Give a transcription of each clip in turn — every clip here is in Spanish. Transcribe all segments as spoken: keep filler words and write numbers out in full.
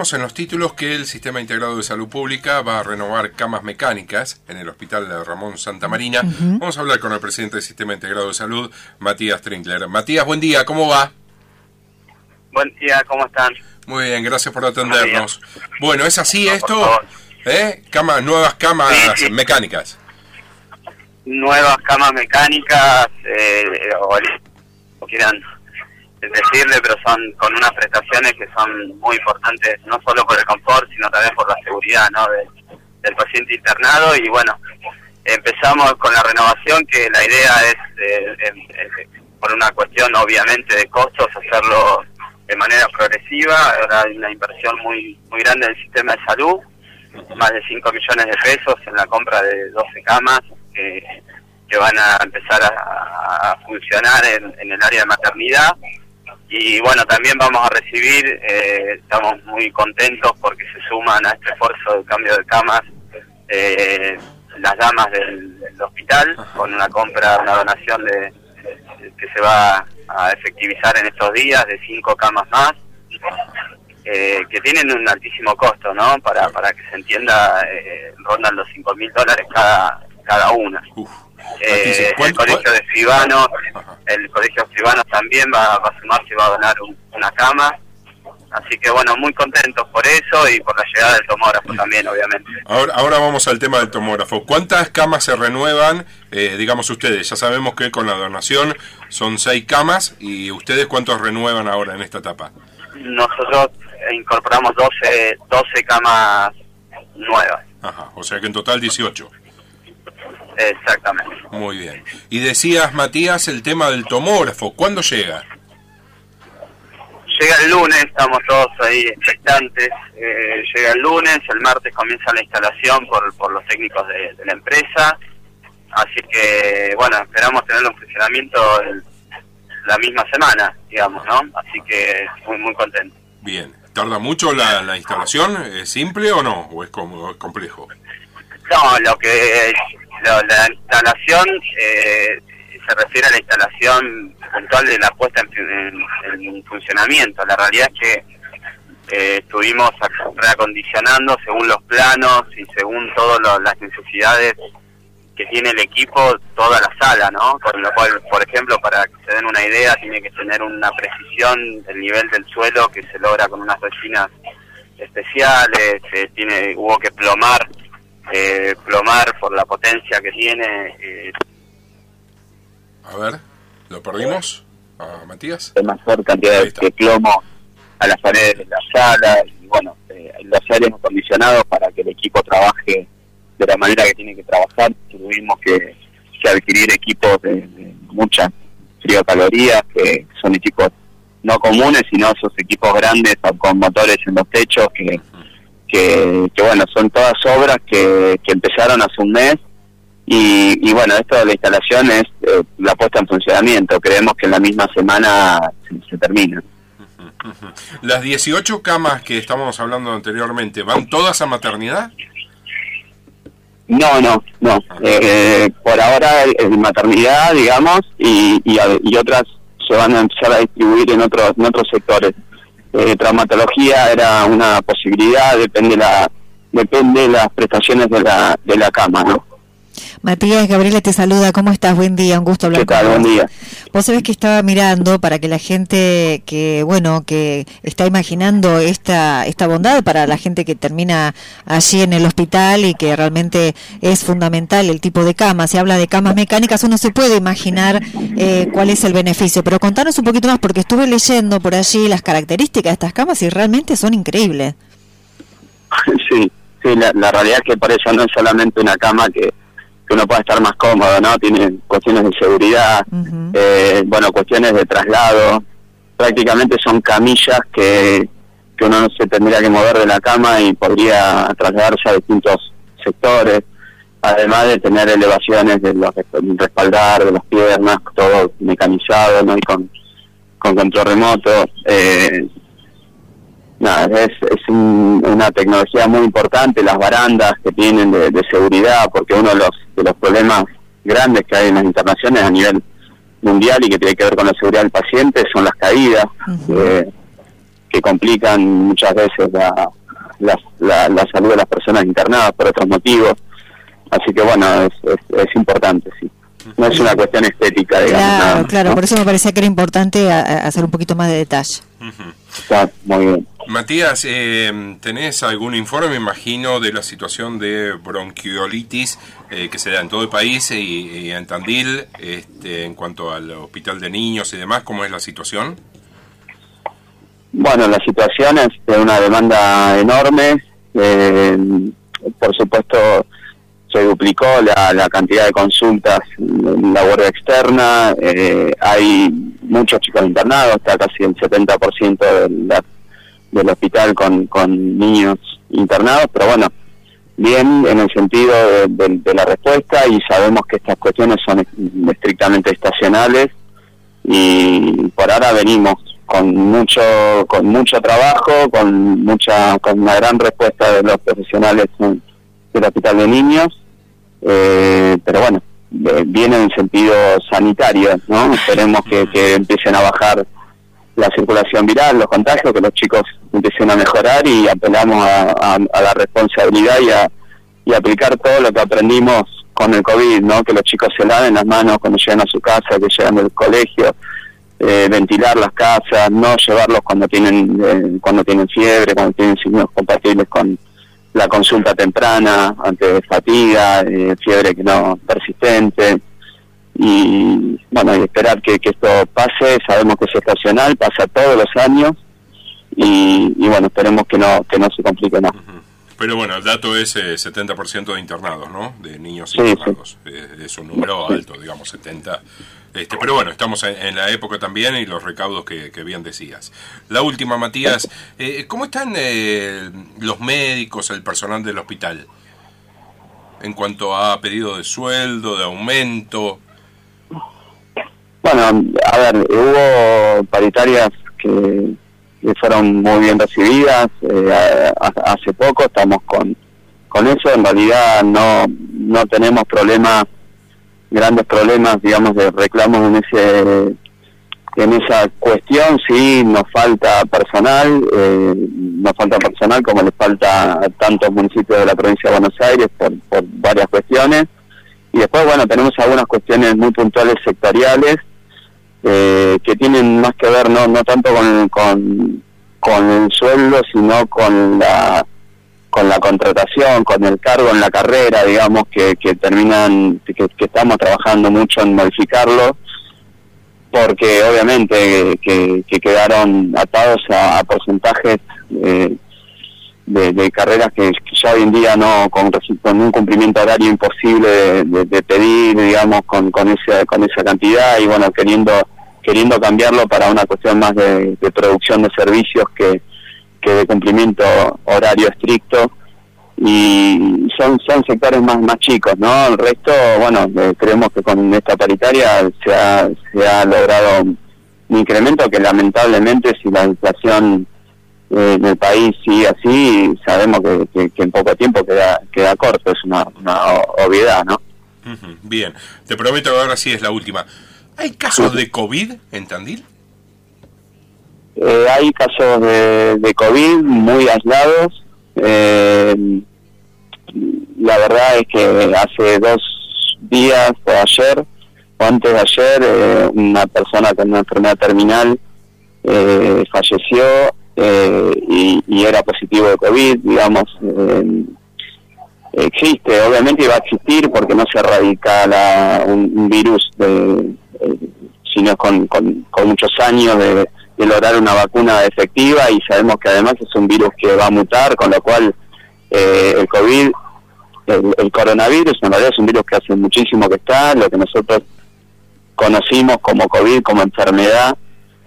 Leíamos en los títulos que el Sistema Integrado de Salud Pública va a renovar camas mecánicas en el Hospital de Ramón Santa Marina. Uh-huh. Vamos a hablar con el presidente del Sistema Integrado de Salud, Matías Trinkler. Matías, buen día, ¿cómo va? Buen día, ¿cómo están? Muy bien, gracias por atendernos. Bueno, ¿es así no, esto? ¿Eh? Camas, nuevas camas sí, sí. mecánicas. Nuevas camas mecánicas, eh, o, o quieran decirle, pero son con unas prestaciones que son muy importantes, no solo por el confort, sino también por la seguridad, ¿no? de, del paciente internado. Y bueno, empezamos con la renovación, que la idea es, eh, eh, eh, por una cuestión obviamente de costos, hacerlo de manera progresiva. Ahora hay una inversión muy muy grande del sistema de salud, más de cinco millones de pesos en la compra de doce camas que, que van a empezar a, a funcionar en, en el área de maternidad. Y bueno, también vamos a recibir, eh, estamos muy contentos porque se suman a este esfuerzo de cambio de camas eh, las damas del, del hospital, con una compra, una donación de, de que se va a efectivizar en estos días de cinco camas más, eh, que tienen un altísimo costo, ¿no? Para para que se entienda, eh, rondan los cinco mil dólares cada cada una. Uf. Eh, el colegio de escribanos, el colegio de escribanos también va, va a sumarse y va a donar un, una cama. Así que bueno, muy contentos por eso y por la llegada del tomógrafo también, obviamente. Ahora, ahora vamos al tema del tomógrafo. ¿Cuántas camas se renuevan, eh, digamos ustedes? Ya sabemos que con la donación son seis camas, y ustedes ¿cuántos renuevan ahora en esta etapa? Nosotros incorporamos doce, doce camas nuevas. Ajá, o sea que en total dieciocho. Exactamente. Muy bien. Y decías, Matías, el tema del tomógrafo, ¿cuándo llega? Llega el lunes, estamos todos ahí expectantes. Eh, llega el lunes, el martes comienza la instalación por, por los técnicos de, de la empresa. Así que, bueno, esperamos tenerlo en funcionamiento el, la misma semana, digamos, ¿no? Así que muy, muy contento. Bien. ¿Tarda mucho la, la instalación? ¿Es simple o no? ¿O es como, complejo? No, lo que lo, la instalación eh, se refiere a la instalación puntual de la puesta en, en, en funcionamiento. La realidad es que eh, estuvimos reacondicionando según los planos y según todas las necesidades que tiene el equipo, toda la sala, ¿no? Con lo cual, por ejemplo, para que se den una idea, tiene que tener una precisión del nivel del suelo que se logra con unas resinas especiales. Eh, tiene hubo que plomar Eh, plomar por la potencia que tiene. Eh. A ver, ¿lo perdimos a Matías? De mayor cantidad de, de plomo a las paredes de la sala, y bueno, eh, los aires acondicionados para que el equipo trabaje de la manera que tiene que trabajar. Tuvimos que, que adquirir equipos de, de muchas friocalorías, que son equipos no comunes, sino esos equipos grandes con motores en los techos que Que, que bueno, son todas obras que, que empezaron hace un mes, y, y bueno, esto de la instalación es eh, la puesta en funcionamiento. Creemos que en la misma semana se, se termina. ¿Las dieciocho camas que estábamos hablando anteriormente van todas a maternidad? No, no, no. Eh, por ahora en maternidad, digamos, y, y, y otras se van a empezar a distribuir en otros, en otros sectores. Eh, traumatología era una posibilidad, depende la depende de las prestaciones de la de la cama, ¿no? Matías, Gabriela te saluda, ¿cómo estás? Buen día, un gusto hablar ¿Qué tal? con vos. Buen día. Vos sabés que estaba mirando para que la gente que, bueno, que está imaginando esta esta bondad para la gente que termina allí en el hospital, y que realmente es fundamental el tipo de cama. Se habla de camas mecánicas, uno se puede imaginar eh, cuál es el beneficio, pero contanos un poquito más, porque estuve leyendo por allí las características de estas camas y realmente son increíbles. Sí, sí, la, la realidad es que por eso no es solamente una cama que que uno pueda estar más cómodo, ¿no? Tiene cuestiones de seguridad, uh-huh. eh, bueno, cuestiones de traslado. Prácticamente son camillas que, que uno no se tendría que mover de la cama y podría trasladarse a distintos sectores, además de tener elevaciones de los respaldar, de las piernas, todo mecanizado, ¿no? Y con, con control remoto. Eh, Nada, es, es un, una tecnología muy importante, las barandas que tienen de, de seguridad, porque uno de los, de los problemas grandes que hay en las internaciones a nivel mundial y que tiene que ver con la seguridad del paciente son las caídas, uh-huh. eh, que complican muchas veces la, la, la, la salud de las personas internadas por otros motivos. Así que bueno, es, es, es importante, sí. No es una cuestión estética, digamos. Claro, nada, claro, ¿no? por eso me parecía que era importante a, a hacer un poquito más de detalle. Uh-huh. Está muy bien. Matías, eh, ¿tenés algún informe, me imagino, de la situación de bronquiolitis eh, que se da en todo el país y, y en Tandil, este, en cuanto al hospital de niños y demás? ¿Cómo es la situación? Bueno, la situación es de una demanda enorme. Eh, por supuesto, se duplicó la, la cantidad de consultas en la guardia externa. Eh, hay muchos chicos internados, está casi el setenta por ciento de la, del hospital con, con niños internados, pero bueno, bien en el sentido de, de, de la respuesta, y sabemos que estas cuestiones son estrictamente estacionales, y por ahora venimos con mucho con mucho trabajo, con mucha con una gran respuesta de los profesionales del hospital de niños, eh, pero bueno, eh, viene en sentido sanitario, ¿no? Esperemos que, que empiecen a bajar la circulación viral, los contagios, que los chicos empiecen a mejorar, y apelamos a, a, a la responsabilidad y a, y a aplicar todo lo que aprendimos con el COVID, ¿no? Que los chicos se laven las manos cuando llegan a su casa, que llegan del colegio, eh, ventilar las casas, no llevarlos cuando tienen eh, cuando tienen fiebre, cuando tienen signos compatibles con la consulta temprana, ante fatiga, eh, fiebre que no persistente, y bueno, y esperar que, que esto pase. Sabemos que es estacional, pasa todos los años, y, y bueno, esperemos que no que no se complique más. Uh-huh. Pero bueno, el dato es eh, setenta por ciento de internados, ¿no? De niños sí, internados. Sí. Eh, es un número sí. alto, digamos, setenta. Este, pero bueno, estamos en, en la época también, y los recaudos que, que bien decías. La última, Matías, eh, ¿cómo están eh, los médicos, el personal del hospital? En cuanto a pedido de sueldo, de aumento. Bueno, a ver, hubo paritarias que, que fueron muy bien recibidas eh, hace poco, estamos con con eso. En realidad no no tenemos problemas, grandes problemas, digamos, de reclamos en ese en esa cuestión. Sí, nos falta personal, eh, nos falta personal como les falta a tantos municipios de la provincia de Buenos Aires por, por varias cuestiones. Y después, bueno, tenemos algunas cuestiones muy puntuales sectoriales, Eh, que tienen más que ver no no tanto con, con con el sueldo, sino con la con la contratación, con el cargo en la carrera, digamos, que, que terminan que, que estamos trabajando mucho en modificarlo, porque obviamente que, que quedaron atados a, a porcentajes eh, de, de carreras que, que ya hoy en día no con, con un cumplimiento horario imposible de, de, de pedir, digamos, con con esa con esa cantidad, y bueno, queriendo queriendo cambiarlo para una cuestión más de, de producción de servicios que, que de cumplimiento horario estricto, y son son sectores más más chicos, ¿no? El resto, bueno, eh, creemos que con esta paritaria se ha, se ha logrado un incremento que lamentablemente, si la inflación eh, en el país sigue así, sabemos que, que, que en poco tiempo queda queda corto, es una, una obviedad, ¿no? Uh-huh. Bien, te prometo que ahora sí es la última. ¿Hay casos de COVID en Tandil? Eh, hay casos de, de COVID muy aislados. Eh, la verdad es que hace dos días o ayer, o antes de ayer, eh, una persona con una enfermedad terminal eh, falleció eh, y, y era positivo de COVID, digamos. Eh, existe, obviamente va a existir, porque no se erradica la, un, un virus de... Eh, sino con, con, con muchos años de, de lograr una vacuna efectiva, y sabemos que además es un virus que va a mutar, con lo cual eh, el COVID, el, el coronavirus en realidad es un virus que hace muchísimo que está, lo que nosotros conocimos como COVID, como enfermedad,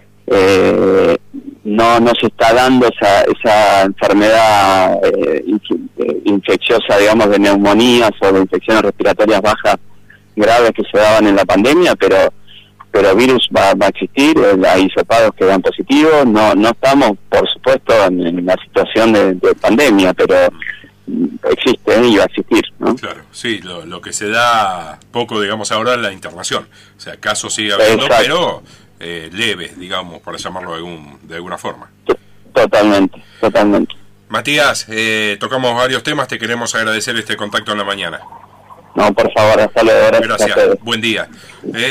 eh, no no se está dando esa esa enfermedad eh, infecciosa, digamos, de neumonías o de infecciones respiratorias bajas graves que se daban en la pandemia, pero pero virus va, va a existir, hay hisopados que dan positivos, no no estamos, por supuesto, en, en la situación de, de pandemia, pero existe y va a existir, ¿no? Claro, sí, lo, lo que se da poco, digamos, ahora es la internación, o sea, casos sigue habiendo, Exacto. pero eh, leves, digamos, para llamarlo de, algún, de alguna forma. Totalmente, totalmente. Matías, eh, tocamos varios temas, te queremos agradecer este contacto en la mañana. No, por favor, hasta luego. Gracias. Gracias, buen día. Eh,